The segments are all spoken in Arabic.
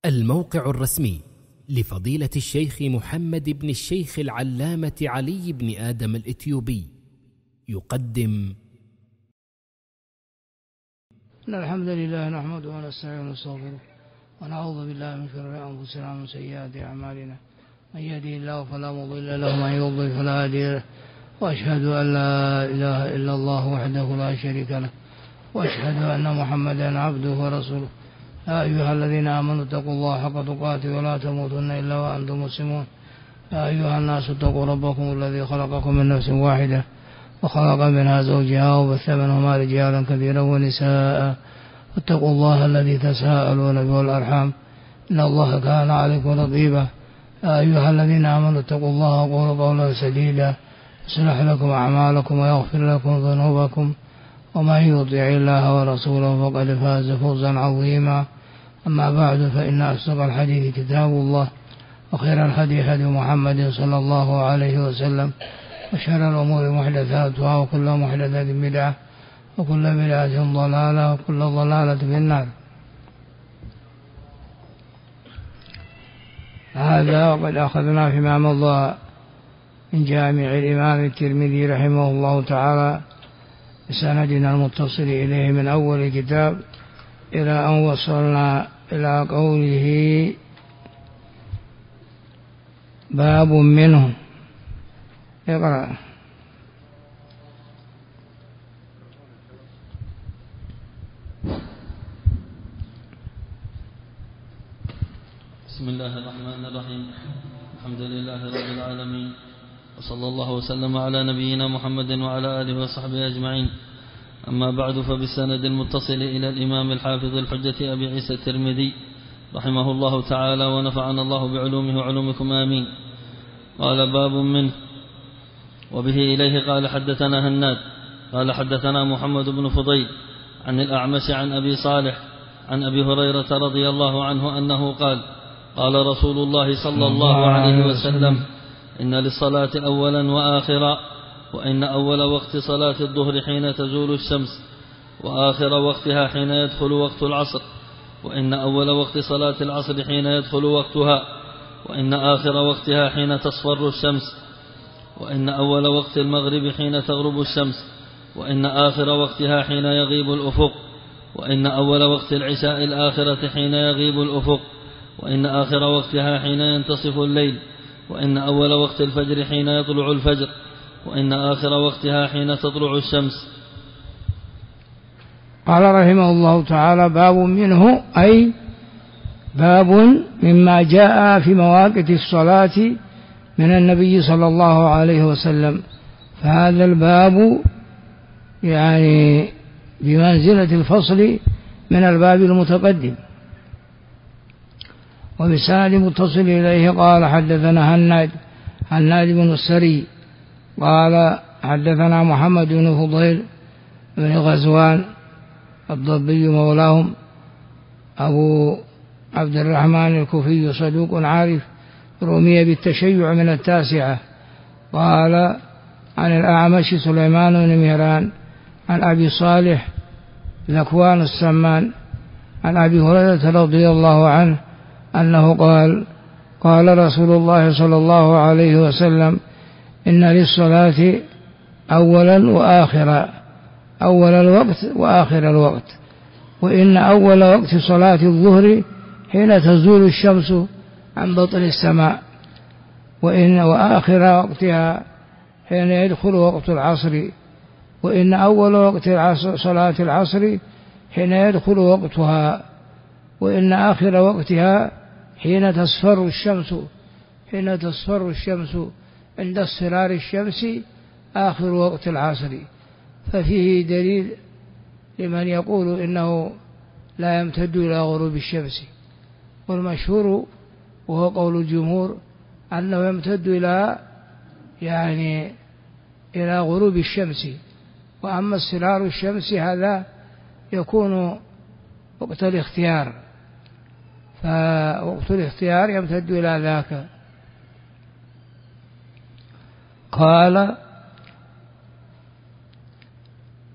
الموقع الرسمي لفضيلة الشيخ محمد بن الشيخ العلامة علي بن آدم الإثيوبي يقدم. إن الحمد لله نحمده ونستعينه ونستغفره ونعوذ بالله من شرور أنفسنا ومن سيئات أعمالنا، من يهده الله فلا مضل له ومن يضلل فلا هادي له، وأشهد أن لا إله إلا الله وحده لا شريك له، وأشهد أن محمدا عبده ورسوله. يا أيها الذين آمنوا اتقوا الله حق تقاته ولا تموتن إلا وأنتم مسلمون. يا أيها الناس اتقوا ربكم الذي خلقكم من نفس واحدة وخلق منها زوجها وبث منهما رجالا كثيرا ونساء، واتقوا الله الذي تساءلون به والأرحام إن الله كان عليكم رقيبا. يا أيها الذين آمنوا اتقوا الله وقولوا قولا سديدا يصلح لكم أعمالكم ويغفر لكم ذنوبكم، ومن يطع الله ورسوله فقد فاز فوزا عظيما. أما بعد، فإن أصدق الحديث كتاب الله، وخير الهدي هدي محمد صلى الله عليه وسلم، وشر الأمور محدثاتها، وكل محدثة بدعة، وكل بدعة ضلالة، وكل ضلالة في النار. هذا وقد أخذنا فيما مضى من جامع الإمام الترمذي رحمه الله تعالى بسندنا المتصل إليه من أول الكتاب إلى أن وصلنا إلى قوله باب منه. اقرأ. بسم الله الرحمن الرحيم. الحمد لله رب العالمين، وصلى الله وسلم على نبينا محمد وعلى آله وصحبه أجمعين. أما بعد، فبالسند المتصل إلى الإمام الحافظ الحجة أبي عيسى الترمذي رحمه الله تعالى ونفعنا الله بعلومه وعلومكم آمين. قال باب منه. وبه إليه قال حدثنا هناد قال حدثنا محمد بن فضيل عن الأعمش عن أبي صالح عن أبي هريرة رضي الله عنه أنه قال قال رسول الله صلى الله عليه وسلم: إن للصلاة أولا وآخرا، وإن أول وقت صلاة الظهر حين تزول الشمس، وآخر وقتها حين يدخل وقت العصر، وإن أول وقت صلاة العصر حين يدخل وقتها، وإن آخر وقتها حين تصفر الشمس، وإن أول وقت المغرب حين تغرب الشمس، وإن آخر وقتها حين يغيب الأفق، وإن أول وقت العشاء الآخرة حين يغيب الأفق، وإن آخر وقتها حين ينتصف الليل، وإن أول وقت الفجر حين يطلع الفجر، وإن آخر وقتها حين تطلع الشمس. قال رحمه الله تعالى: باب منه، أي باب مما جاء في مواقيت الصلاة من النبي صلى الله عليه وسلم. فهذا الباب يعني بمنزلة الفصل من الباب المتقدم. وبسند متصل إليه قال حدثنا هناد بن السري قال حدثنا محمد بن فضيل بن غزوان الضبي مولاهم أبو عبد الرحمن الكوفي صدوق عارف رمي بالتشيع من التاسعة. قال عن الأعمش سليمان بن مهران عن أبي صالح ذكوان السمان عن أبي هريرة رضي الله عنه أنه قال قال رسول الله صلى الله عليه وسلم: إن للصلاة أولا وآخرا، أول الوقت وآخر الوقت، وإن أول وقت صلاة الظهر حين تزول الشمس عن بطن السماء، وإن وآخر وقتها حين يدخل وقت العصر، وإن أول وقت صلاة العصر حين يدخل وقتها، وإن آخر وقتها حين تصفر الشمس عند اصفرار الشمس آخر وقت العصر. ففيه دليل لمن يقول إنه لا يمتد إلى غروب الشمس، والمشهور وهو قول الجمهور أنه يمتد إلى غروب الشمس. وأما اصفرار الشمس هذا يكون وقت الاختيار، فوقت الاختيار يمتد إلى ذاك. قال: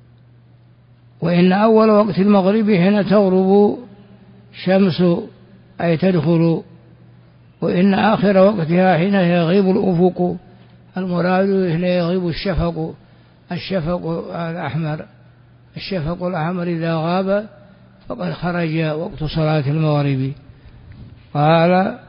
وإن أول وقت المغرب حين تغرب شمس أي تدخل. وإن آخر وقتها حين يغيب الأفق، المراد حين يغيب الشفق الأحمر. الشفق الأحمر إذا غاب فقد خرج وقت صلاة المغرب. قال: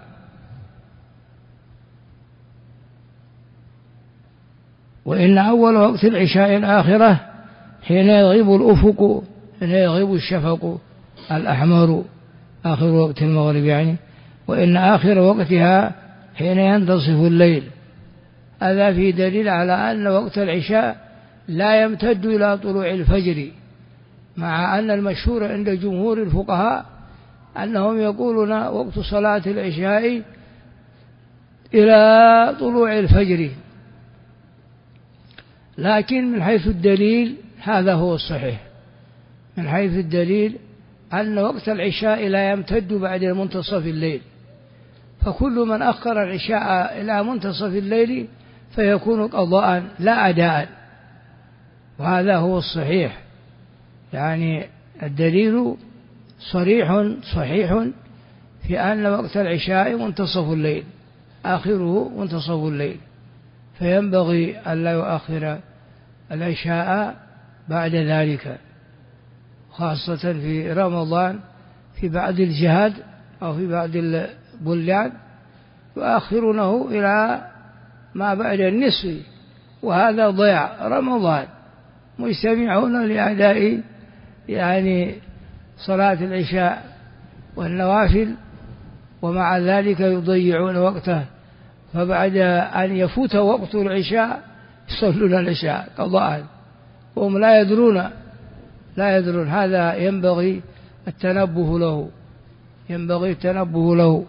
وإن أول وقت العشاء الآخرة حين يغيب الأفق، حين يغيب الشفق الأحمر، آخر وقت المغرب يعني. وإن آخر وقتها حين ينتصف الليل. هذا في دليل على أن وقت العشاء لا يمتد إلى طلوع الفجر، مع أن المشهور عند جمهور الفقهاء أنهم يقولون وقت صلاة العشاء إلى طلوع الفجر، لكن من حيث الدليل هذا هو الصحيح. من حيث الدليل أن وقت العشاء لا يمتد بعد منتصف الليل، فكل من أخر العشاء إلى منتصف الليل فيكون قضاء لا أداء، وهذا هو الصحيح. يعني الدليل صحيح في أن وقت العشاء منتصف الليل، آخره منتصف الليل، فينبغي ألا يؤخر العشاء بعد ذلك، خاصة في رمضان. في بعض الجهاد أو في بعض البلدان يؤخرونه إلى ما بعد النصف، وهذا ضياع رمضان. مجتمعون لأداء يعني صلاة العشاء والنوافل، ومع ذلك يضيعون وقته، فبعد أن يفوت وقت العشاء يصلون العشاء قضاء وهم لا يدرون. هذا ينبغي التنبه له.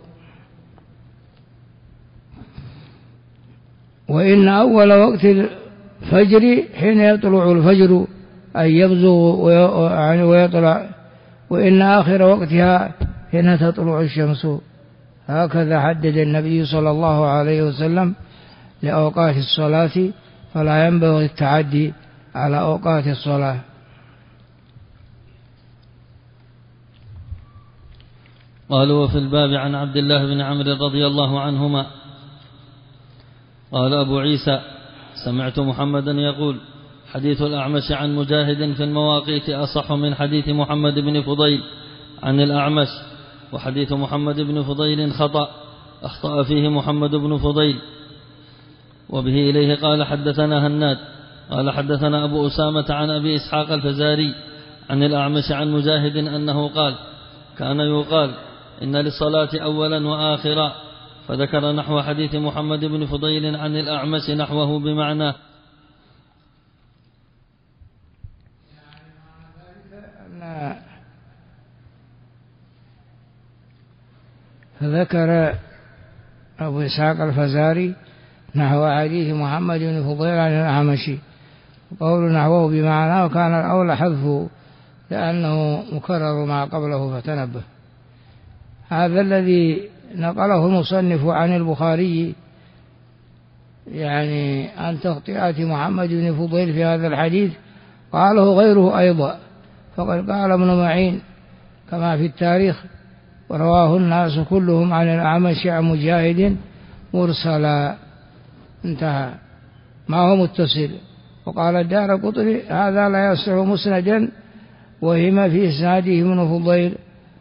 وإن أول وقت الفجر حين يطلع الفجر، أي يبزغ ويطلع. وإن آخر وقتها حين تطلع الشمس. هكذا حدد النبي صلى الله عليه وسلم لأوقات الصلاة، فلا ينبغي التعدي على أوقات الصلاة. قالوا: وفي الباب عن عبد الله بن عمرو رضي الله عنهما قال أبو عيسى: سمعت محمدا يقول: حديث الأعمش عن مجاهد في المواقيت أصح من حديث محمد بن فضيل عن الأعمش، وحديث محمد بن فضيل أخطأ فيه محمد بن فضيل. وبه إليه قال: حدثنا هناد قال: حدثنا أبو أسامة عن أبي إسحاق الفزاري عن الأعمش عن مجاهد أنه قال: كان يقال إن للصلاة أولا وآخرا، فذكر نحو حديث محمد بن فضيل عن الأعمش نحوه بمعناه. فذكر أبو إسحاق الفزاري نحو حديث محمد بن فضيل عن الأعمش، وقول نحوه بمعناه، وكان الأولى حذفه لأنه مكرر ما قبله فتنبه. هذا الذي نقله المصنف عن البخاري يعني عن تخطئات محمد بن فضيل في هذا الحديث قاله غيره أيضا، فقد قال ابن معين كما في التاريخ: ورواه الناس كلهم عن الأعمش عن مجاهد مرسلا، انتهى، ما هو متصل. وقال الدارقطني: هذا لا يصح مسندا، وهم في إسناده ابن فضيل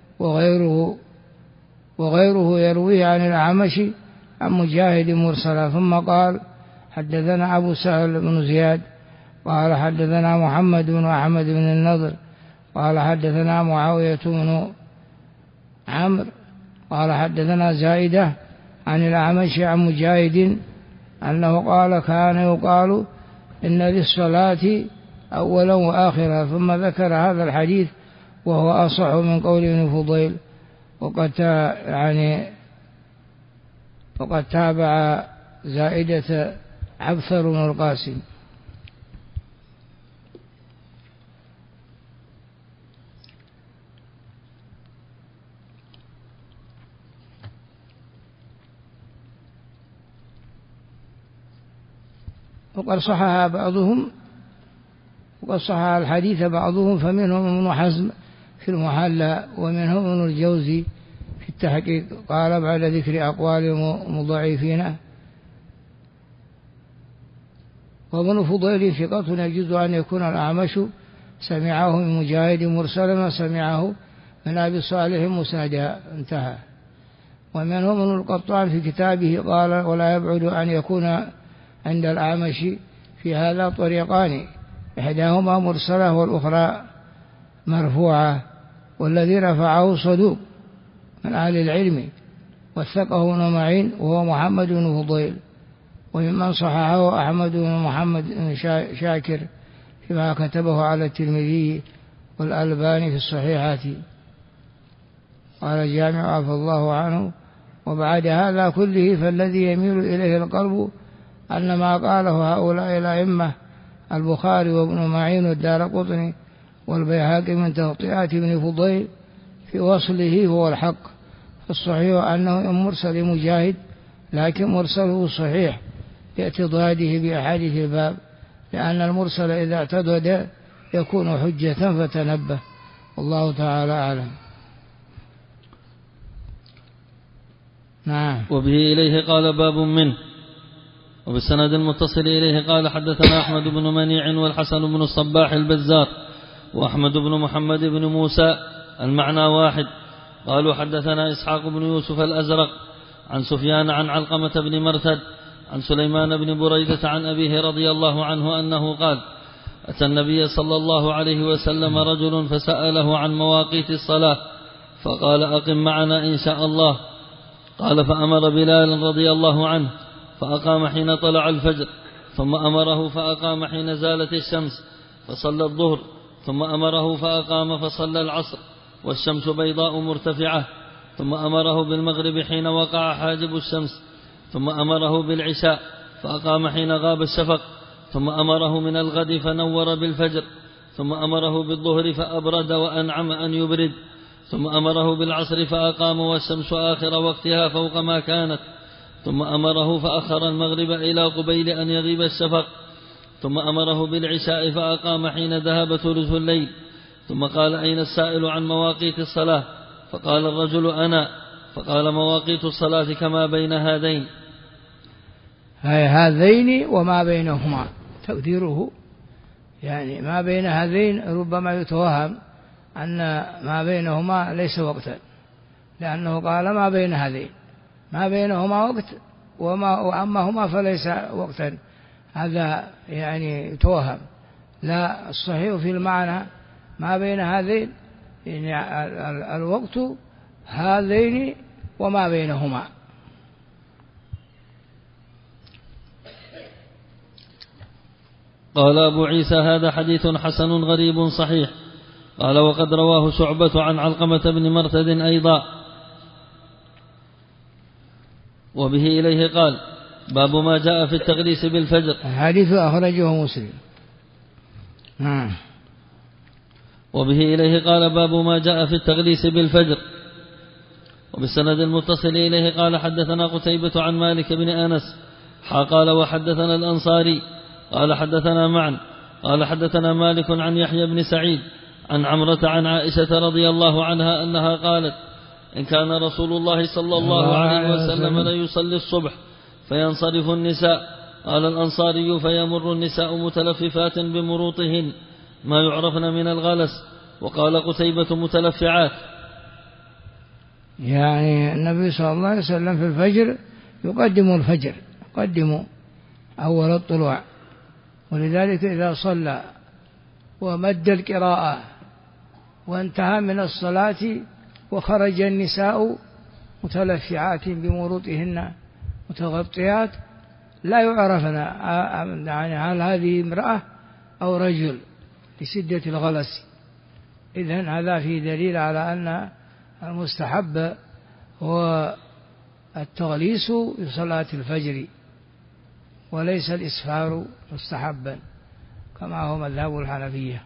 وغيره يرويه عن الأعمش عن مجاهد مرسلا. ثم قال: حدثنا أبو سهل بن زياد قال: حدثنا محمد بن أحمد بن النضر قال: حدثنا معاوية بن عمرو قال: حدثنا زائدة عن الأعمش عن مجاهد أنه قال: كان يقال إن للصلاة أولا وآخرا، ثم ذكر هذا الحديث وهو أصح من قول ابن فضيل. وقد تابع زائدة عبثر بن القاسم. وقد صحح الحديث بعضهم، فمنهم ابن حزم في المحلى، ومنهم ابن الجوزي في التحقيق قال بعد ذكر أقوال المضاعفين: وابن فضيل ثقة يجوز أن يكون الأعمش سمعه من مجاهد مرسلا سمعه من أبي صالح مسندا، انتهى. ومنهم ابن القطان في كتابه قال: ولا يبعد أن يكون عند الأعمش في هذا طريقان، إحداهما مرسلة والأخرى مرفوعة، والذي رفعه صدوق من أهل العلم وثقه ابن معين وهو محمد بن فضيل، وممن صححه أحمد بن محمد بن شاكر فيما كتبه على الترمذي والألباني في الصحيحات. قال الجامع عفى الله عنه: وبعد هذا كله فالذي يميل إليه القلب أن ما قاله هؤلاء الأئمة البخاري وابن معين والدارقطني والبيهقي من تغطيات ابن فضيل في وصله هو الحق. فالصحيح أنه مرسل مجاهد، لكن مرسله صحيح لاعتضاده بأحاديث الباب، لأن المرسل إذا اعتضد يكون حجة فتنبه. والله تعالى أعلم. نعم. وبه إليه قال باب منه. وبالسند المتصل إليه قال: حدثنا أحمد بن منيع والحسن بن الصباح البزار وأحمد بن محمد بن موسى، المعنى واحد. قالوا: حدثنا إسحاق بن يوسف الأزرق عن سفيان عن علقمة بن مرثد عن سليمان بن بريدة عن أبيه رضي الله عنه أنه قال: أتى النبي صلى الله عليه وسلم رجل فسأله عن مواقيت الصلاة فقال: أقم معنا إن شاء الله. قال: فأمر بلال رضي الله عنه فأقام حين طلع الفجر، ثم أمره فأقام حين زالت الشمس فصلى الظهر، ثم أمره فأقام فصلى العصر والشمس بيضاء مرتفعة، ثم أمره بالمغرب حين وقع حاجب الشمس، ثم أمره بالعشاء فأقام حين غاب الشفق، ثم أمره من الغد فنور بالفجر، ثم أمره بالظهر فأبرد وأنعم أن يبرد، ثم أمره بالعصر فأقام والشمس آخر وقتها فوق ما كانت، ثم أمره فأخر المغرب إلى قبيل أن يغيب الشفق، ثم أمره بالعشاء فأقام حين ذهب ثلث الليل، ثم قال: أين السائل عن مواقيت الصلاة؟ فقال الرجل: أنا. فقال: مواقيت الصلاة كما بين هذين. هذين وما بينهما تقديره، يعني ما بين هذين ربما يتوهم أن ما بينهما ليس وقتا، لأنه قال ما بين هذين، ما بينهما وقت، وأما هما فليس وقتا، هذا يعني يتوهم. لا، الصحيح في المعنى ما بين هذين، يعني الوقت هذين وما بينهما. قال أبو عيسى: هذا حديث حسن غريب صحيح. قال: وقد رواه شعبة عن علقمة بن مرثد أيضا. وبه إليه قال: باب ما جاء في التغليس بالفجر. حديث أخرجه مسلم. وبه إليه قال: باب ما جاء في التغليس بالفجر. وبالسند المتصل إليه قال: حدثنا قتيبة عن مالك بن أنس قال: وحدثنا الأنصاري قال: حدثنا معا قال: حدثنا مالك عن يحيى بن سعيد عن عمرة عن عائشة رضي الله عنها أنها قالت: إن كان رسول الله صلى الله عليه وسلم ليصلي الصبح فينصرف النساء. قال الأنصاري: فيمر النساء متلففات بمروطهن ما يعرفن من الغلس. وقال قتيبة: متلفعات. يعني النبي صلى الله عليه وسلم في الفجر يقدم الفجر، يقدم أول الطلوع، ولذلك إذا صلى ومد القراءة وانتهى من الصلاة وخرج النساء متلفعات بمروطهن متغطيات لا يعرفن يعني هل هذه امرأة أو رجل لشدة الغلس. إذن هذا فيه دليل على أن المستحب هو التغليس في صلاة الفجر وليس الإسفار مستحبا كما هو مذهب الحنفية.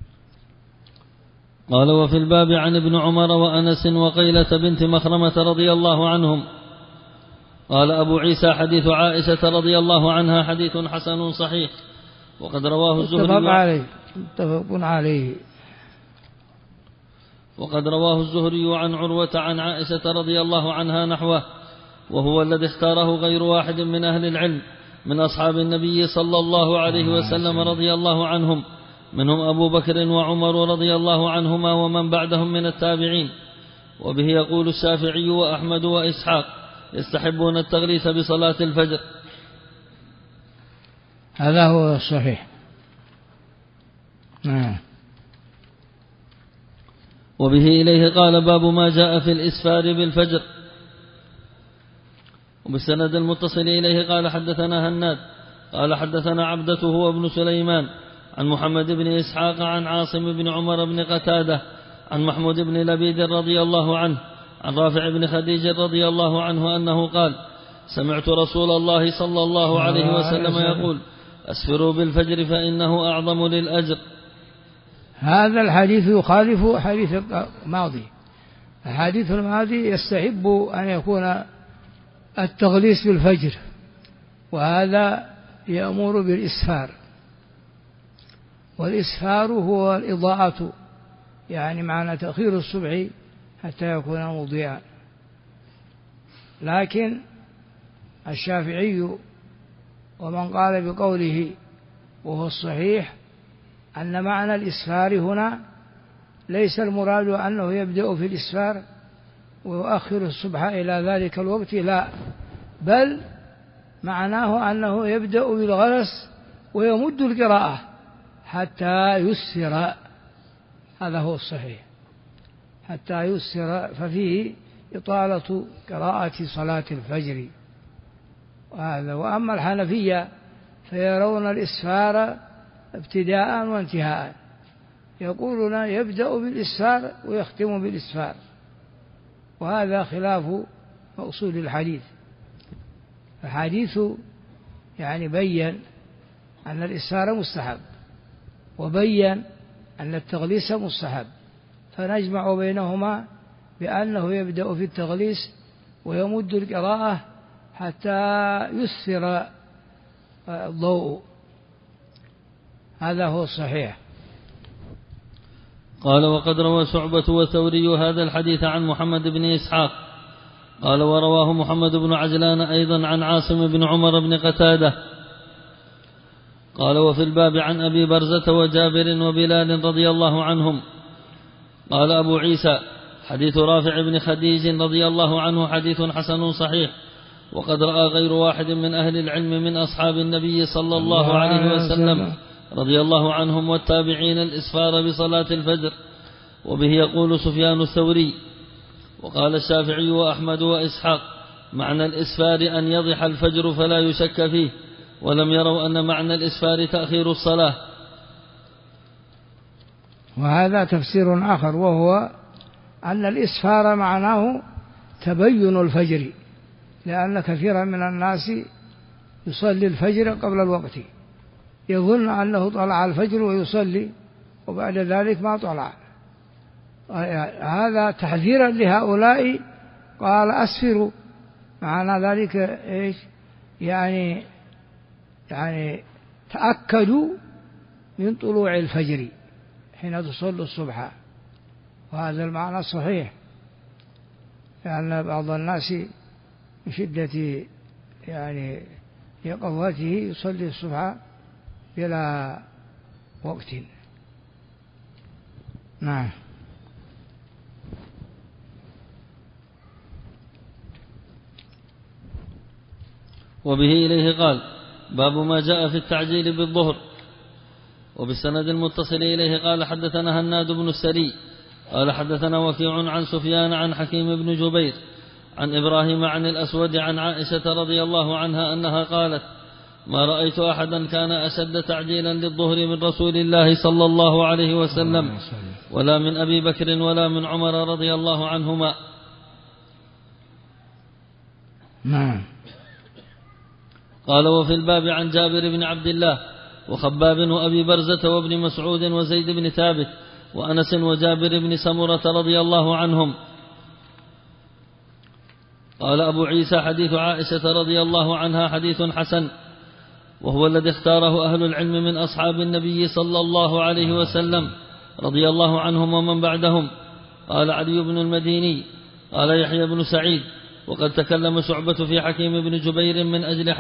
قال: وفي الباب عن ابن عمر وأنس وقيلة بنت مخرمة رضي الله عنهم. قال أبو عيسى: حديث عائشة رضي الله عنها حديث حسن صحيح. وقد رواه الزهري وقد رواه الزهري عن عروة عن عائشة رضي الله عنها نحوه، وهو الذي اختاره غير واحد من أهل العلم من أصحاب النبي صلى الله عليه وسلم رضي الله عنهم، منهم أبو بكر وعمر رضي الله عنهما ومن بعدهم من التابعين. وبه يقول الشافعي وأحمد وإسحاق يستحبون التغليث بصلاة الفجر. هذا هو الصحيح. وبه إليه قال باب ما جاء في الإسفار بالفجر. وبالسند المتصل إليه قال حدثنا هناد قال حدثنا عبدته وابن سليمان عن محمد بن إسحاق عن عاصم بن عمر بن قتادة عن محمود بن لبيد رضي الله عنه عن رافع بن خديج رضي الله عنه أنه قال سمعت رسول الله صلى الله عليه وسلم يقول أسفروا بالفجر فإنه أعظم للأجر. هذا الحديث يخالف حديث الماضي. الحديث الماضي يستحب أن يكون التغليس بالفجر، وهذا يأمر بالإسفار، والإسفار هو الإضاءة، يعني معنى تأخير الصبح حتى يكون مضيئا. لكن الشافعي ومن قال بقوله وهو الصحيح أن معنى الإسفار هنا ليس المراد أنه يبدأ في الإسفار ويؤخر الصبح إلى ذلك الوقت، لا، بل معناه أنه يبدأ بالغلس ويمد القراءة حتى يسر. هذا هو الصحيح، حتى يسر، ففيه إطالة قراءة صلاة الفجر. وأما الحنفية فيرون الإسفار ابتداء وانتهاء، يقولون يبدأ بالإسفار ويختم بالإسفار، وهذا خلاف مقصود الحديث. الحديث يعني بين أن الإسفار مستحب، وبين أن التغليس مستحب، فنجمع بينهما بأنه يبدأ في التغليس ويمد القراءة حتى يسفر الضوء. هذا هو الصحيح. قال وقد روى شعبة وثوري هذا الحديث عن محمد بن إسحاق قال ورواه محمد بن عجلان أيضا عن عاصم بن عمر بن قتادة قال وفي الباب عن أبي برزة وجابر وبلال رضي الله عنهم. قال أبو عيسى حديث رافع بن خديج رضي الله عنه حديث حسن صحيح، وقد رأى غير واحد من أهل العلم من أصحاب النبي صلى الله عليه وسلم رضي الله عنهم والتابعين الإسفار بصلاة الفجر. وبه يقول سفيان الثوري وقال الشافعي وأحمد وإسحاق معنى الإسفار أن يضح الفجر فلا يشك فيه، ولم يروا أن معنى الإسفار تأخير الصلاة. وهذا تفسير آخر، وهو أن الإسفار معناه تبين الفجر، لأن كثيرا من الناس يصلي الفجر قبل الوقت، يظن أنه طلع الفجر ويصلي وبعد ذلك ما طلع. هذا تحذيرا لهؤلاء قال أسفروا، معنى ذلك إيش؟ يعني تأكدوا من طلوع الفجر حين تصلوا الصبح، وهذا المعنى صحيح، لأن بعض الناس من شدة يعني يقظته يصلي الصبح بلا وقت. نعم. وبه إليه قال باب ما جاء في التعجيل بالظهر. وبالسند المتصل إليه قال حدثنا هناد بن السري قال حدثنا وكيع عن سفيان عن حكيم بن جبير عن إبراهيم عن الأسود عن عائشة رضي الله عنها أنها قالت ما رأيت أحدا كان أشد تعجيلا للظهر من رسول الله صلى الله عليه وسلم ولا من أبي بكر ولا من عمر رضي الله عنهما. نعم. قال وفي الباب عن جابر بن عبد الله وخباب وأبي برزة وابن مسعود وزيد بن ثابت وأنس وجابر بن سمرة رضي الله عنهم. قال أبو عيسى حديث عائشة رضي الله عنها حديث حسن، وهو الذي اختاره أهل العلم من أصحاب النبي صلى الله عليه وسلم رضي الله عنهم ومن بعدهم، قال علي بن المديني قال يحيى بن سعيد وقد تكلم شعبة في حكيم بن جبير من أجل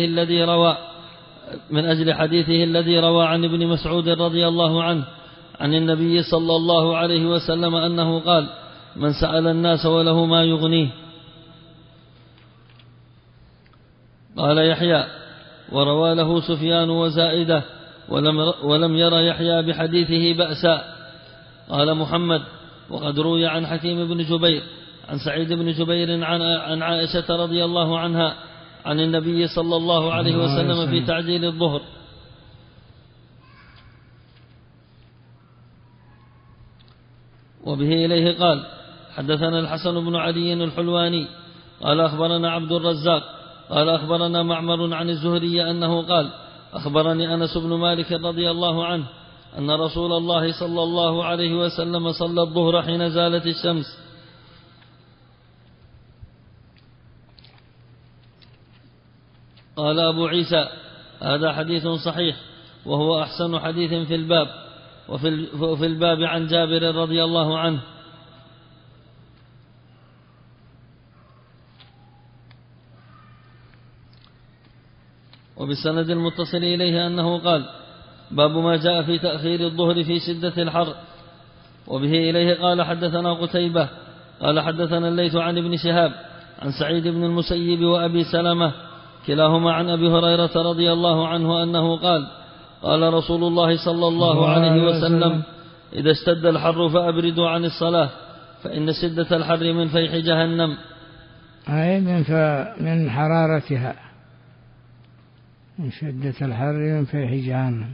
حديثه الذي روى عن ابن مسعود رضي الله عنه عن النبي صلى الله عليه وسلم أنه قال من سأل الناس وله ما يغنيه. قال يحيى وروى له سفيان وزائدة ولم ير يحيى بحديثه بأسا. قال محمد وقد روي عن حكيم بن جبير عن سعيد بن جبير عن عائشة رضي الله عنها عن النبي صلى الله عليه وسلم في تعجيل الظهر. وبه إليه قال حدثنا الحسن بن علي الحلواني قال أخبرنا عبد الرزاق قال أخبرنا معمر عن الزهري أنه قال أخبرني أنس بن مالك رضي الله عنه أن رسول الله صلى الله عليه وسلم صلى الظهر حين زالت الشمس. قال أبو عيسى هذا حديث صحيح وهو أحسن حديث في الباب. وفي الباب عن جابر رضي الله عنه وبالسند المتصل إليه أنه قال باب ما جاء في تأخير الظهر في شدة الحر. وبه إليه قال حدثنا قتيبة قال حدثنا الليث عن ابن شهاب عن سعيد بن المسيب وأبي سلمة كلاهما عن أبي هريرة رضي الله عنه أنه قال قال رسول الله صلى الله عليه وسلم إذا اشتد الحر فأبردوا عن الصلاة فإن شدة الحر من فيح جهنم، أي من حرارتها، من شدة الحر من فيح جهنم،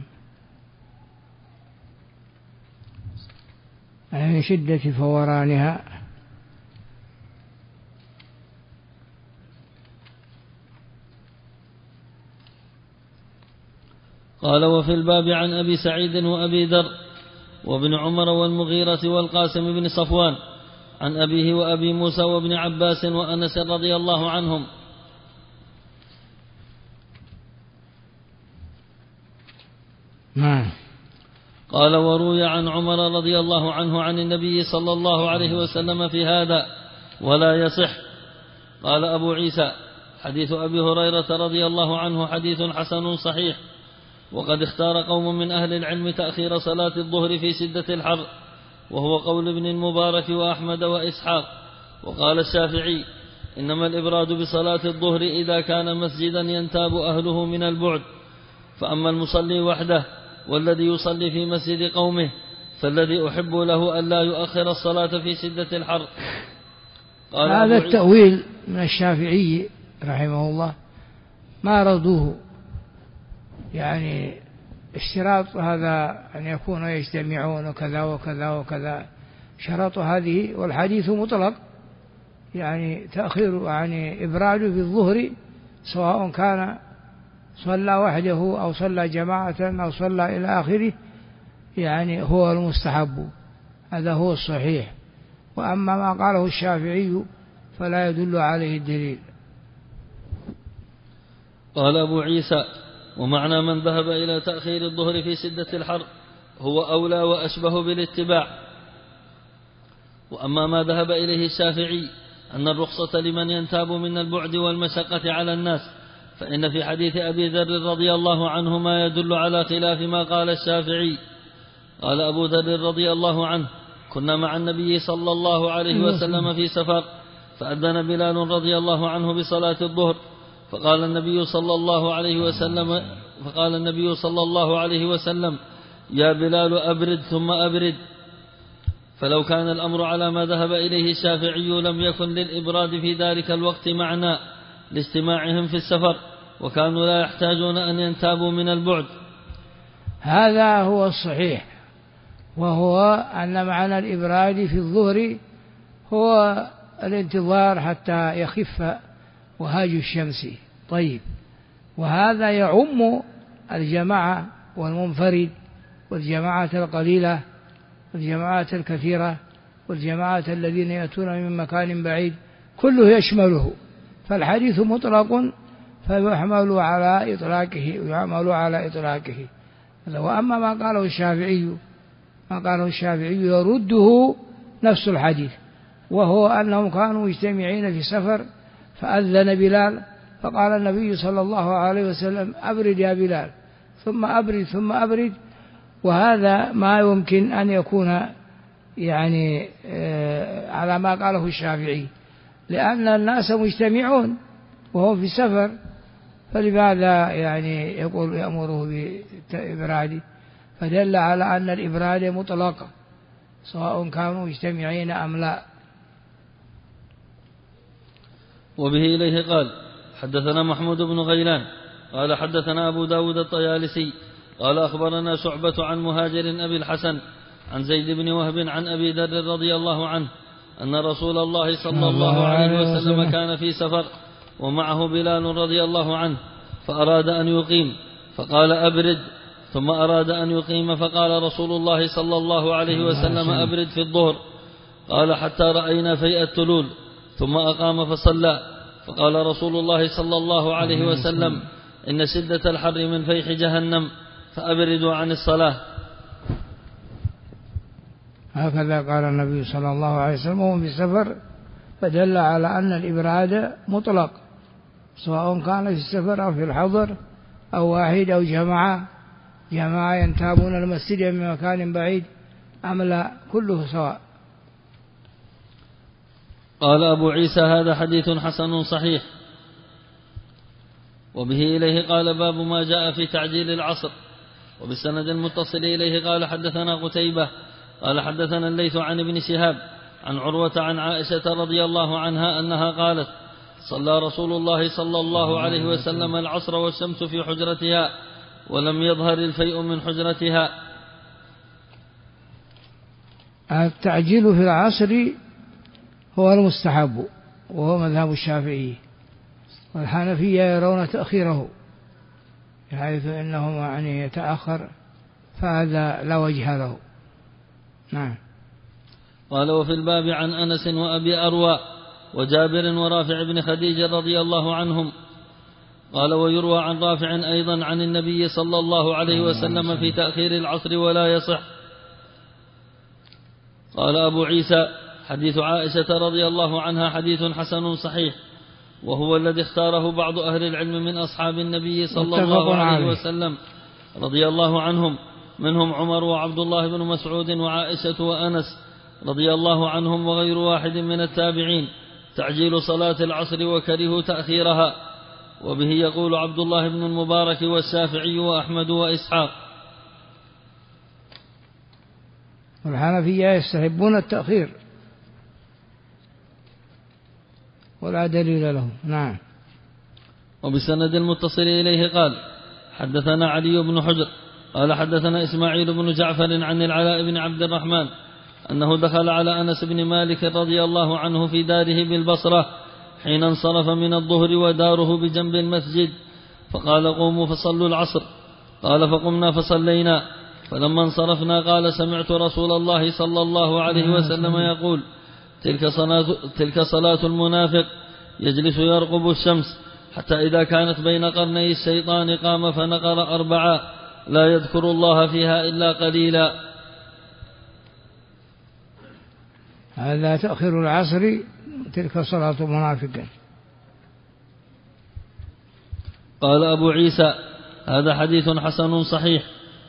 أي من شدة فورانها. قال وفي الباب عن أبي سعيد وأبي ذر وابن عمر والمغيرة والقاسم بن صفوان عن أبيه وأبي موسى وابن عباس وأنس رضي الله عنهم. قال وروي عن عمر رضي الله عنه عن النبي صلى الله عليه وسلم في هذا ولا يصح. قال أبو عيسى حديث أبي هريرة رضي الله عنه حديث حسن صحيح. وقد اختار قوم من أهل العلم تأخير صلاة الظهر في شدة الحر، وهو قول ابن المبارك وأحمد وإسحاق. وقال الشافعي إنما الإبراد بصلاة الظهر إذا كان مسجدا ينتاب أهله من البعد، فأما المصلي وحده والذي يصلي في مسجد قومه فالذي أحب له أن لا يؤخر الصلاة في شدة الحر. هذا التأويل من الشافعي رحمه الله ما رضوه، يعني اشتراط هذا أن يكونوا يجتمعون وكذا وكذا وكذا، شرط هذه، والحديث مطلق، يعني تأخير يعني إبراده بالظهر سواء كان صلى وحده أو صلى جماعة أو صلى إلى آخره، يعني هو المستحب، هذا هو الصحيح. وأما ما قاله الشافعي فلا يدل عليه الدليل. قال أبو عيسى ومعنى من ذهب إلى تأخير الظهر في شدة الحر هو أولى وأشبه بالاتباع. وأما ما ذهب إليه الشافعي أن الرخصة لمن ينتاب من البعد والمشقة على الناس، فإن في حديث أبي ذر رضي الله عنه ما يدل على خلاف ما قال الشافعي. قال أبو ذر رضي الله عنه كنا مع النبي صلى الله عليه وسلم في سفر، فأذن بلال رضي الله عنه بصلاة الظهر، فقال النبي صلى الله عليه وسلم يا بلال أبرد ثم أبرد. فلو كان الأمر على ما ذهب إليه الشافعي لم يكن للإبراد في ذلك الوقت معنى لاجتماعهم في السفر، وكانوا لا يحتاجون أن ينتابوا من البعد. هذا هو الصحيح، وهو أن معنى الإبراد في الظهر هو الانتظار حتى يخف وهاج الشمس. طيب، وهذا يعم الجماعة والمنفرد والجماعة القليلة والجماعة الكثيرة والجماعة الذين يأتون من مكان بعيد، كله يشمله، فالحديث مطلق فيحمل على إطلاقه ويعمل على إطلاقه. وأما ما قاله الشافعي يرده نفس الحديث، وهو أنهم كانوا مجتمعين في سفر فأذن بلال فقال النبي صلى الله عليه وسلم أبرد يا بلال، ثم أبرد ثم أبرد. وهذا ما يمكن أن يكون يعني على ما قاله الشافعي، لأن الناس مجتمعون وهم في سفر، فلماذا يعني يقول يأمره بإبراده؟ فدل على أن الإبراد مطلق سواء كانوا مجتمعين أم لا. وبه إليه قال حدثنا محمود بن غيلان قال حدثنا أبو داود الطيالسي قال أخبرنا شعبة عن مهاجر أبي الحسن عن زيد بن وهب عن أبي ذر رضي الله عنه أن رسول الله صلى الله عليه وسلم كان في سفر ومعه بلال رضي الله عنه، فأراد أن يقيم فقال أبرد، ثم أراد أن يقيم فقال رسول الله صلى الله عليه وسلم أبرد في الظهر، قال حتى رأينا فيء التلول، ثم أقام فصلى، فقال رسول الله صلى الله عليه وسلم إن شدة الحر من فيح جهنم فأبردوا عن الصلاة. هكذا قال النبي صلى الله عليه وسلم وهو في سفر، فدل على أن الإبراد مطلق سواء كان في السفر أو في الحضر أو واحد أو جماعة ينتابون المسجد من مكان بعيد أم لا، كله سواء. قال أبو عيسى هذا حديث حسن صحيح. وبه إليه قال باب ما جاء في تعجيل العصر. وبالسند المتصل إليه قال حدثنا قتيبة قال حدثنا الليث عن ابن شهاب عن عروة عن عائشة رضي الله عنها أنها قالت صلى رسول الله صلى الله عليه وسلم العصر والشمس في حجرتها ولم يظهر الفيء من حجرتها. التعجيل في العصر هو المستحب وهو مذهب الشافعي، والحنفية يرون تأخيره بحيث إنه يعني يتأخر، فهذا لا وجه له. نعم. قال وفي الباب عن أنس وأبي أروى وجابر ورافع بن خديجة رضي الله عنهم. قال ويروى عن رافع أيضا عن النبي صلى الله عليه وسلم في تأخير العصر ولا يصح. قال أبو عيسى حديث عائشة رضي الله عنها حديث حسن صحيح، وهو الذي اختاره بعض أهل العلم من أصحاب النبي صلى الله عليه وسلم رضي الله عنهم، منهم عمر وعبد الله بن مسعود وعائشة وأنس رضي الله عنهم وغير واحد من التابعين تعجيل صلاة العصر وكرهوا تأخيرها. وبه يقول عبد الله بن المبارك والشافعي وأحمد وإسحاق. والحنفية يستحبون التأخير ولا دليل له. نعم. وبسند المتصل إليه قال حدثنا علي بن حجر قال حدثنا إسماعيل بن جعفر عن العلاء بن عبد الرحمن أنه دخل على أنس بن مالك رضي الله عنه في داره بالبصرة حين انصرف من الظهر وداره بجنب المسجد، فقال قوموا فصلوا العصر. قال فقمنا فصلينا، فلما انصرفنا قال سمعت رسول الله صلى الله عليه وسلم يقول تلك صلاة المنافق يجلس يرقب الشمس حتى إذا كانت بين قرني الشيطان قام فنقر 4 لا يذكر الله فيها إلا قليلا. هذا تأخير العصر، تلك صلاة المنافق. قال أبو عيسى هذا حديث حسن صحيح.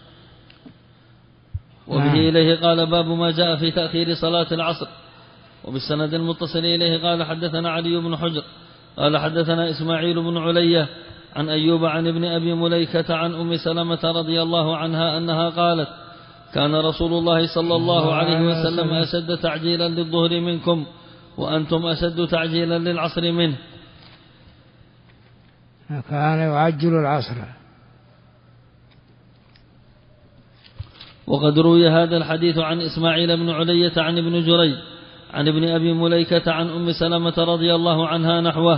وبه إليه قال باب ما جاء في تأخير صلاة العصر. وبالسند المتصل إليه قال حدثنا علي بن حجر قال حدثنا إسماعيل بن علية عن أيوب عن ابن أبي مليكة عن أم سلمة رضي الله عنها أنها قالت كان رسول الله صلى الله عليه وسلم أشد تعجيلا للظهر منكم وأنتم أشد تعجيلا للعصر منه. كان يعجل العصر. وقد روي هذا الحديث عن إسماعيل بن علية عن ابن جريج عن ابن أبي مليكة عن أم سلمة رضي الله عنها نحوه.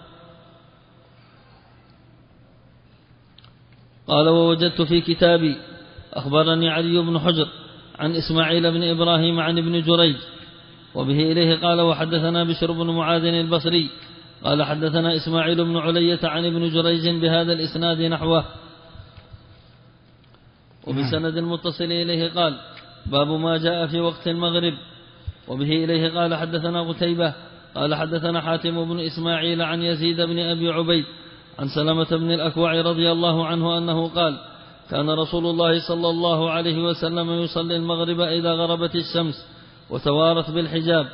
قال ووجدت في كتابي أخبرني علي بن حجر عن إسماعيل بن إبراهيم عن ابن جريج. وبه إليه قال وحدثنا بشر بن معاذ البصري قال حدثنا إسماعيل بن علية عن ابن جريج بهذا الإسناد نحوه. وبسند المتصل إليه قال باب ما جاء في وقت المغرب. وبه إليه قال حدثنا قتيبة قال حدثنا حاتم بن إسماعيل عن يزيد بن أبي عبيد عن سلمة بن الأكوع رضي الله عنه أنه قال كان رسول الله صلى الله عليه وسلم يصلي المغرب إذا غربت الشمس وتوارت بالحجاب.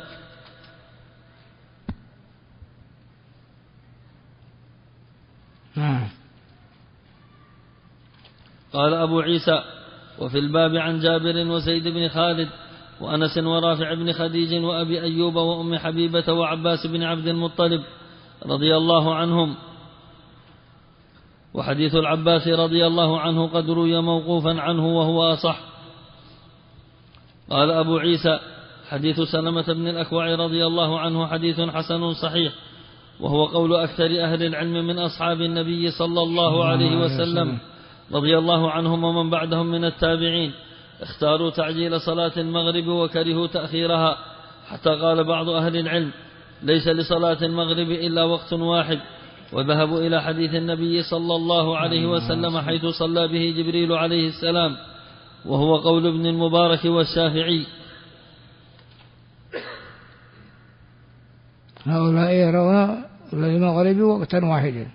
قال أبو عيسى وفي الباب عن جابر وزيد بن خالد وأنس ورافع بن خديج وأبي أيوب وأم حبيبة وعباس بن عبد المطلب رضي الله عنهم. وحديث العباس رضي الله عنه قد روي موقوفا عنه وهو أصح. قال أبو عيسى حديث سلمة بن الأكوع رضي الله عنه حديث حسن صحيح، وهو قول أكثر أهل العلم من أصحاب النبي صلى الله عليه وسلم رضي الله عنهم ومن بعدهم من التابعين. اختاروا تعجيل صلاة المغرب وكرهوا تأخيرها، حتى قال بعض أهل العلم ليس لصلاة المغرب إلا وقت واحد، وذهبوا إلى حديث النبي صلى الله عليه وسلم حيث صلى به جبريل عليه السلام، وهو قول ابن المبارك والشافعي. هؤلاء يرون للمغرب وقتا واحدا.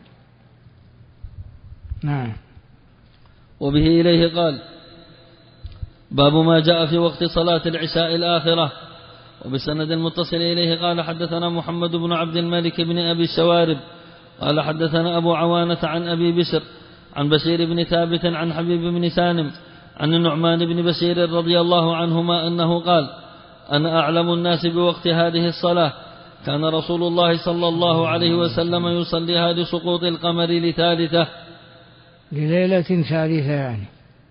نعم. وبه إليه قال باب ما جاء في وقت صلاة العشاء الآخرة. وبسند المتصل إليه قال حدثنا محمد بن عبد الملك بن أبي الشوارب قال حدثنا أبو عوانة عن أبي بشر عن بشير بن ثابت عن حبيب بن سالم عن النعمان بن بشير رضي الله عنهما أنه قال أنا أعلم الناس بوقت هذه الصلاة، كان رسول الله صلى الله عليه وسلم يصليها لسقوط القمر لثالثة، لليلة ثالثة، يعني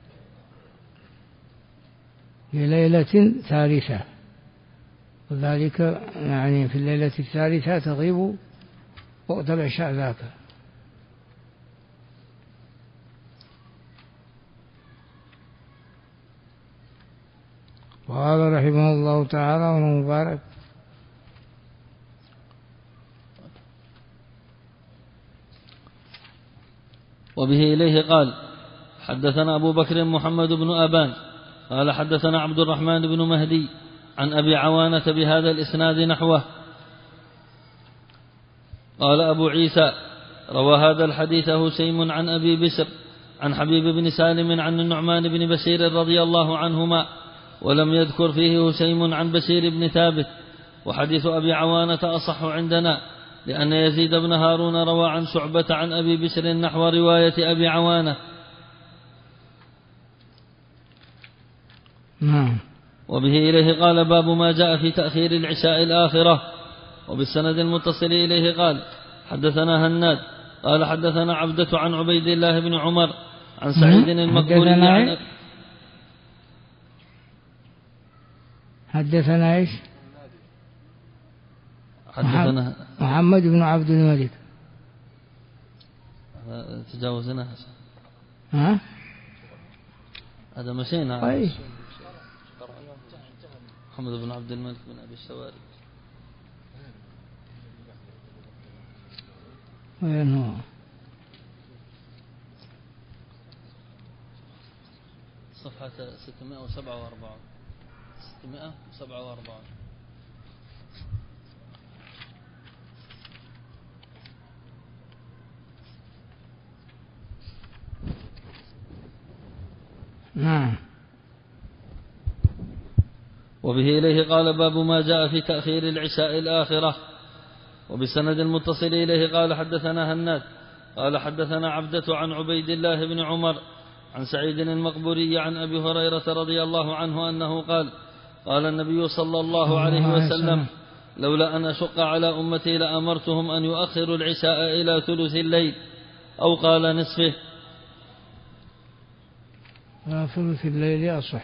لليلة ثالثة، وذلك يعني في الليلة الثالثة تغيب وقت العشاء ذاك. وقال رحمه الله تعالى ونبارك وبه إليه قال حدثنا أبو بكر محمد بن أبان قال حدثنا عبد الرحمن بن مهدي عن أبي عوانة بهذا الإسناد نحوه. قال أبو عيسى روى هذا الحديث هشيم عن أبي بشر عن حبيب بن سالم عن النعمان بن بشير رضي الله عنهما، ولم يذكر فيه هشيم عن بشير بن ثابت. وحديث أبي عوانة أصح عندنا، لأن يزيد بن هارون روى عن شعبة عن أبي بشر نحو رواية أبي عوانة. وبه إليه قال باب ما جاء في تأخير العشاء الآخرة. وبالسند المتصل إليه قال حدثنا هناد قال حدثنا عبدة عن عبيد الله بن عمر عن سعيد المقبوري حدثنا ايش؟ حدثنا محمد بن عبد الملك. تجاوزنا هذا مشينا. أي. محمد بن عبد الملك بن أبي الشوارب. وين هو؟ صفحة 647. 647. نعم. وبه إليه قال باب ما جاء في تأخير العشاء الآخرة. وبسند المتصل إليه قال حدثنا هناد قال حدثنا عبدة عن عبيد الله بن عمر عن سعيد المقبوري عن أبي هريرة رضي الله عنه أنه قال قال النبي صلى الله عليه وسلم لولا أن أشق على أمتي لأمرتهم أن يؤخروا العشاء إلى ثلث الليل أو قال نصفه. ثلث الليل أصح،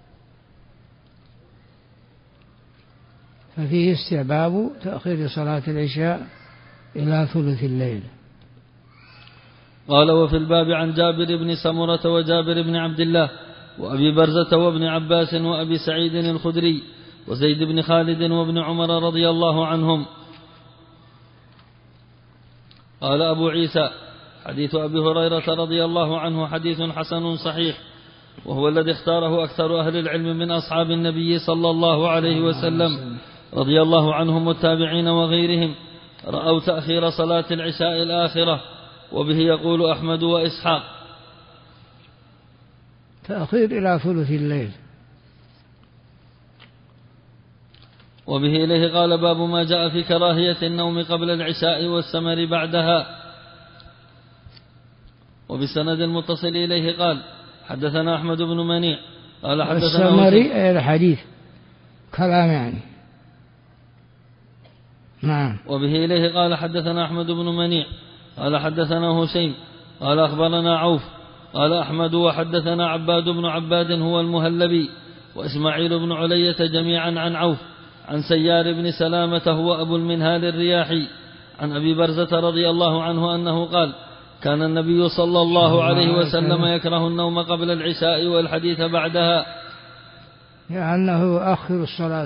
ففيه استحباب تأخير صلاة العشاء إلى ثلث الليل. قال وفي الباب عن جابر بن سمرة وجابر بن عبد الله وأبي برزة وابن عباس وأبي سعيد الخدري وزيد بن خالد وابن عمر رضي الله عنهم. قال أبو عيسى حديث أبي هريرة رضي الله عنه حديث حسن صحيح، وهو الذي اختاره أكثر أهل العلم من أصحاب النبي صلى الله عليه وسلم رضي الله عنهم والتابعين وغيرهم رأوا تأخير صلاة العشاء الآخرة، وبه يقول أحمد وإسحاق. تأخير إلى ثلث الليل. وبه إليه قال باب ما جاء في كراهية النوم قبل العشاء والسمر بعدها. وبسند المتصل إليه قال حدثنا أحمد بن منيع قال حدثنا السمري الحديث كلام يعني. نعم. وبه إليه قال حدثنا أحمد بن منيع قال حدثنا هشيم قال أخبرنا عوف قال أحمد وحدثنا عباد بن عباد هو المهلبي وإسماعيل بن علية جميعا عن عوف عن سيار بن سلامة هو أبو المنهال الرياحي عن أبي برزة رضي الله عنه أنه قال كان النبي صلى الله عليه وسلم يكره النوم قبل العشاء والحديث بعدها، لأنه يؤخر الصلاة.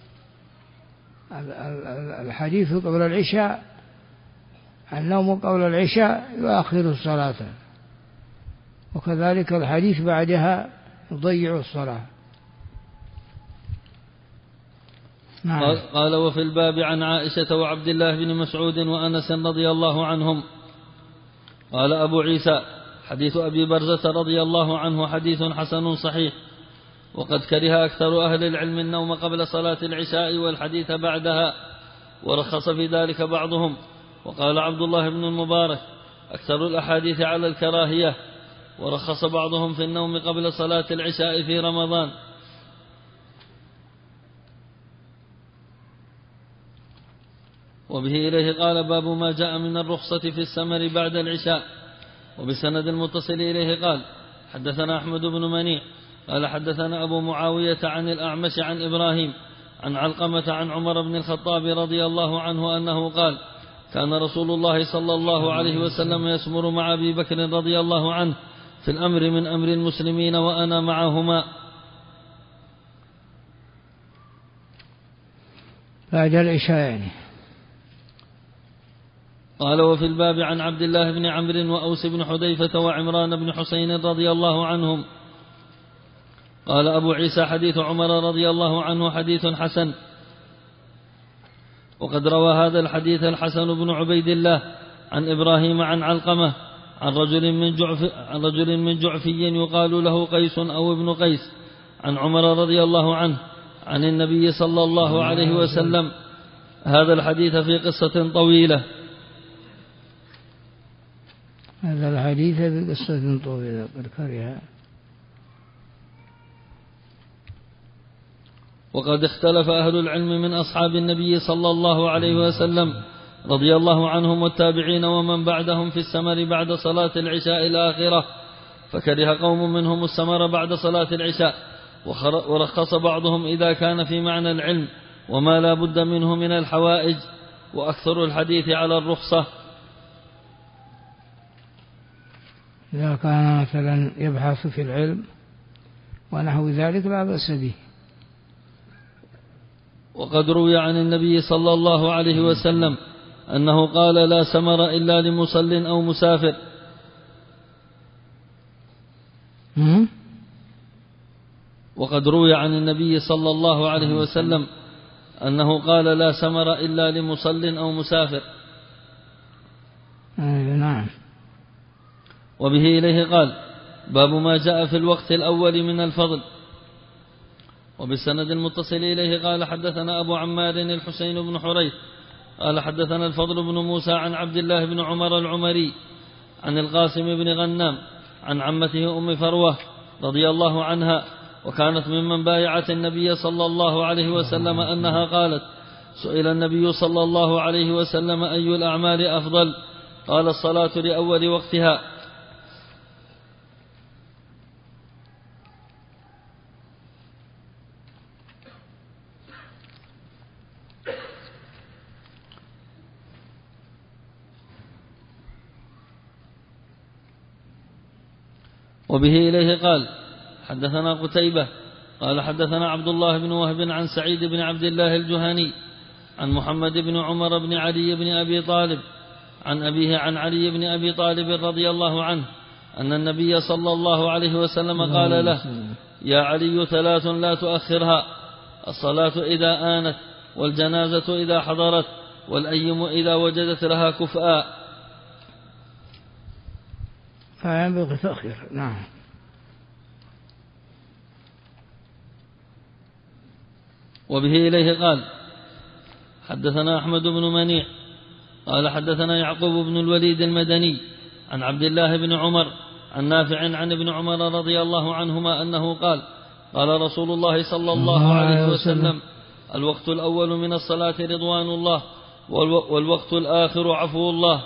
الحديث قبل العشاء، النوم قبل العشاء يؤخر الصلاة، وكذلك الحديث بعدها يضيع الصلاة. نعم. قال وفي الباب عن عائشة وعبد الله بن مسعود وأنس رضي الله عنهم. قال أبو عيسى حديث أبي برزة رضي الله عنه حديث حسن صحيح، وقد كره أكثر أهل العلم النوم قبل صلاة العشاء والحديث بعدها، ورخص في ذلك بعضهم. وقال عبد الله بن المبارك أكثر الأحاديث على الكراهية، ورخص بعضهم في النوم قبل صلاة العشاء في رمضان. وبه إليه قال باب ما جاء من الرخصة في السمر بعد العشاء. وبسند المتصل إليه قال حدثنا أحمد بن منيع قال حدثنا أبو معاوية عن الأعمش عن إبراهيم عن علقمة عن عمر بن الخطاب رضي الله عنه أنه قال كان رسول الله صلى الله عليه وسلم يسمر مع أبي بكر رضي الله عنه في الأمر من أمر المسلمين وأنا معهما. بعد العشاء يعني. قال وفي الباب عن عبد الله بن عمرو وأوس بن حذيفة وعمران بن حسين رضي الله عنهم. قال أبو عيسى حديث عمر رضي الله عنه حديث حسن. وقد روى هذا الحديث الحسن بن عبيد الله عن إبراهيم عن علقمة عن رجل من جعفي يقال له قيس أو ابن قيس عن عمر رضي الله عنه عن النبي صلى الله عليه وسلم هذا الحديث في قصة طويلة. هذا الحديث في قصة طويلة قد كرهها. وقد اختلف أهل العلم من أصحاب النبي صلى الله عليه وسلم رضي الله عنهم والتابعين ومن بعدهم في السمر بعد صلاة العشاء الآخرة، فكره قوم منهم السمر بعد صلاة العشاء، ورخص بعضهم إذا كان في معنى العلم وما لا بد منه من الحوائج، وأكثر الحديث على الرخصة. إذا كان مثلا يبحث في العلم ونحو ذلك لا بأس به. وقد روي عن النبي صلى الله عليه وسلم أنه قال لا سمر إلا لمصل أو مسافر. وقد روي عن النبي صلى الله عليه وسلم أنه قال لا سمر إلا لمصل أو مسافر. نعم. وبه إليه قال باب ما جاء في الوقت الأول من الفضل. وبالسند المتصل إليه قال حدثنا أبو عمار الحسين بن حريث قال حدثنا الفضل بن موسى عن عبد الله بن عمر العمري عن القاسم بن غنام عن عمته أم فروة رضي الله عنها، وكانت ممن بايعت النبي صلى الله عليه وسلم أنها قالت سئل النبي صلى الله عليه وسلم أي الأعمال أفضل؟ قال الصلاة لأول وقتها. وبه إليه قال حدثنا قتيبة قال حدثنا عبد الله بن وهب عن سعيد بن عبد الله الجهني عن محمد بن عمر بن علي بن أبي طالب عن أبيه عن علي بن أبي طالب رضي الله عنه أن النبي صلى الله عليه وسلم قال له يا علي ثلاث لا تؤخرها: الصلاة إذا آنت، والجنازة إذا حضرت، والأيم إذا وجدت لها كفءا. فينبغي تأخير. نعم. وبه إليه قال حدثنا أحمد بن منيع قال حدثنا يعقوب بن الوليد المدني عن عبد الله بن عمر عن نافع عن ابن عمر رضي الله عنهما أنه قال قال رسول الله صلى الله عليه وسلم الوقت الأول من الصلاة رضوان الله، والوقت الآخر عفو الله.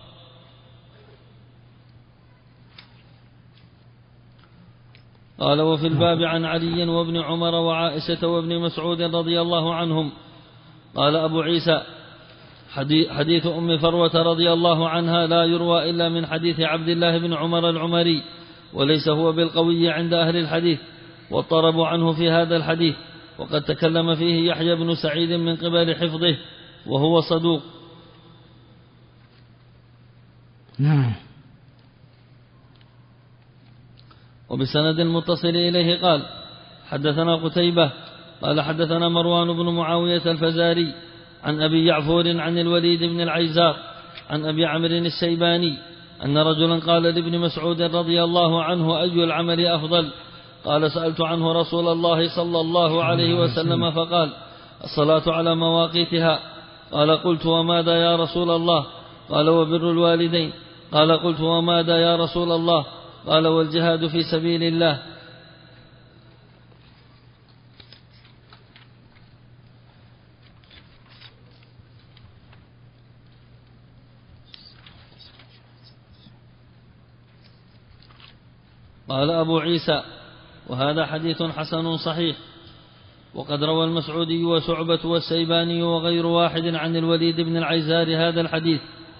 قال وفي الباب عن علي وابن عمر وعائشة وابن مسعود رضي الله عنهم. قال أبو عيسى حديث أم فروة رضي الله عنها لا يروى إلا من حديث عبد الله بن عمر العمري، وليس هو بالقوي عند أهل الحديث، واضطربوا عنه في هذا الحديث، وقد تكلم فيه يحيى بن سعيد من قبل حفظه وهو صدوق. نعم. وبسند متصل إليه قال حدثنا قتيبة قال حدثنا مروان بن معاوية الفزاري عن أبي يعفور عن الوليد بن العيزار عن أبي عمرو الشيباني أن رجلا قال لابن مسعود رضي الله عنه أي العمل أفضل؟ قال سألت عنه رسول الله صلى الله عليه وسلم فقال الصلاة على مواقيتها. قال قلت وماذا يا رسول الله؟ قال وبر الوالدين. قال قلت وماذا يا رسول الله؟ قال والجهاد في سبيل الله. قال أبو عيسى وهذا حديث حسن صحيح. وقد روى المسعودي وشعبة والسيباني وغير واحد عن الوليد بن العيزار هذا الحديث.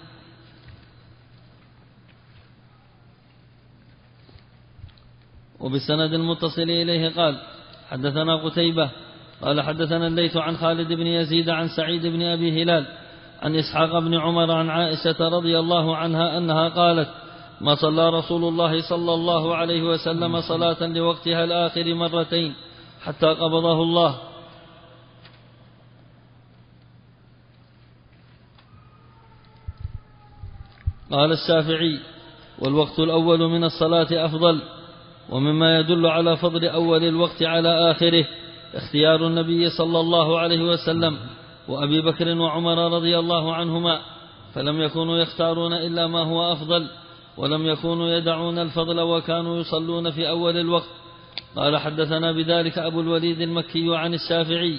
وبالسند المتصل إليه قال حدثنا قتيبة قال حدثنا الليث عن خالد بن يزيد عن سعيد بن أبي هلال عن إسحاق بن عمر عن عائشة رضي الله عنها أنها قالت ما صلى رسول الله صلى الله عليه وسلم صلاة لوقتها الآخر مرتين حتى قبضه الله. قال الشافعي والوقت الأول من الصلاة أفضل. ومما يدل على فضل أول الوقت على آخره اختيار النبي صلى الله عليه وسلم وأبي بكر وعمر رضي الله عنهما، فلم يكونوا يختارون إلا ما هو أفضل، ولم يكونوا يدعون الفضل، وكانوا يصلون في أول الوقت. قال حدثنا بذلك أبو الوليد المكي عن الشافعي.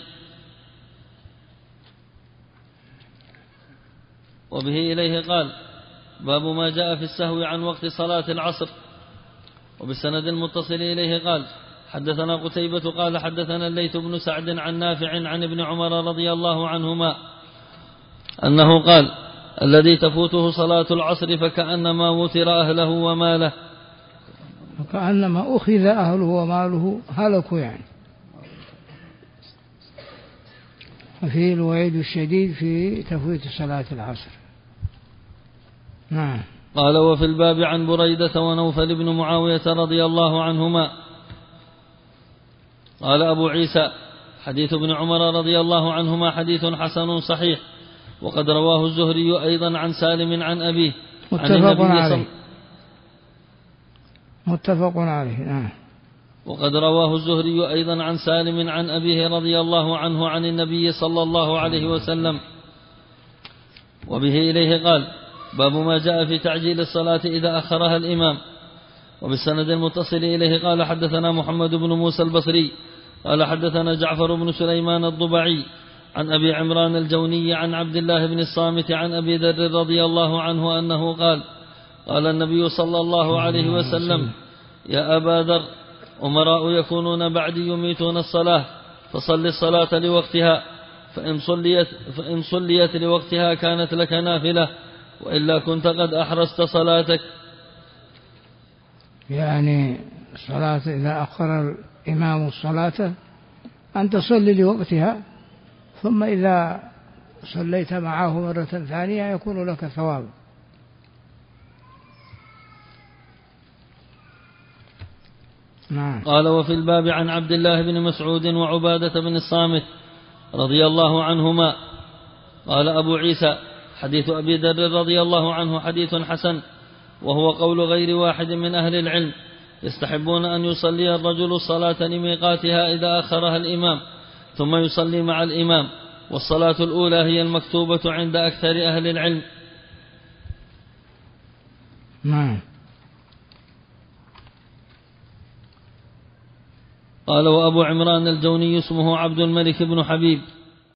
وبه إليه قال باب ما جاء في السهو عن وقت صلاة العصر. وبالسند المتصل إليه قال حدثنا قتيبة قال حدثنا الليث بن سعد عن نافع عن ابن عمر رضي الله عنهما أنه قال الذي تفوته صلاة العصر فكأنما وتر أهله وماله. فكأنما أخذ أهله وماله هلكوا يعني. وفيه الوعيد الشديد في تفويت صلاة العصر. نعم. قال وفي الباب عن بريدة ونوفل بن معاوية رضي الله عنهما. قال أبو عيسى حديث ابن عمر رضي الله عنهما حديث حسن صحيح. وقد رواه الزهري أيضا عن سالم عن أبيه متفق عليه. نعم. وقد رواه الزهري أيضا عن سالم عن أبيه رضي الله عنه عن النبي صلى الله عليه وسلم. وبه إليه قال باب ما جاء في تعجيل الصلاة إذا أخرها الإمام. وبالسند المتصل إليه قال حدثنا محمد بن موسى البصري قال حدثنا جعفر بن سليمان الضبعي عن أبي عمران الجوني عن عبد الله بن الصامت عن أبي ذر رضي الله عنه أنه قال قال النبي صلى الله عليه وسلم يا أبا ذر أمراء يكونون بعدي يميتون الصلاة فصل الصلاة لوقتها، فإن صليت لوقتها كانت لك نافلة، وإلا كنت قد أحرزت صلاتك. يعني الصلاة إذا أخر الإمام الصلاة أن تصلي لوقتها، ثم إذا صليت معه مرة ثانية يكون لك ثواب. نعم. قال وفي الباب عن عبد الله بن مسعود وعبادة بن الصامت رضي الله عنهما. قال أبو عيسى: حديث أبي ذر رضي الله عنه حديث حسن، وهو قول غير واحد من أهل العلم، يستحبون أن يصلي الرجل الصلاة لميقاتها إذا أخرها الإمام ثم يصلي مع الإمام، والصلاة الأولى هي المكتوبة عند أكثر أهل العلم. نعم. قال: وأبو عمران الجوني اسمه عبد الملك بن حبيب،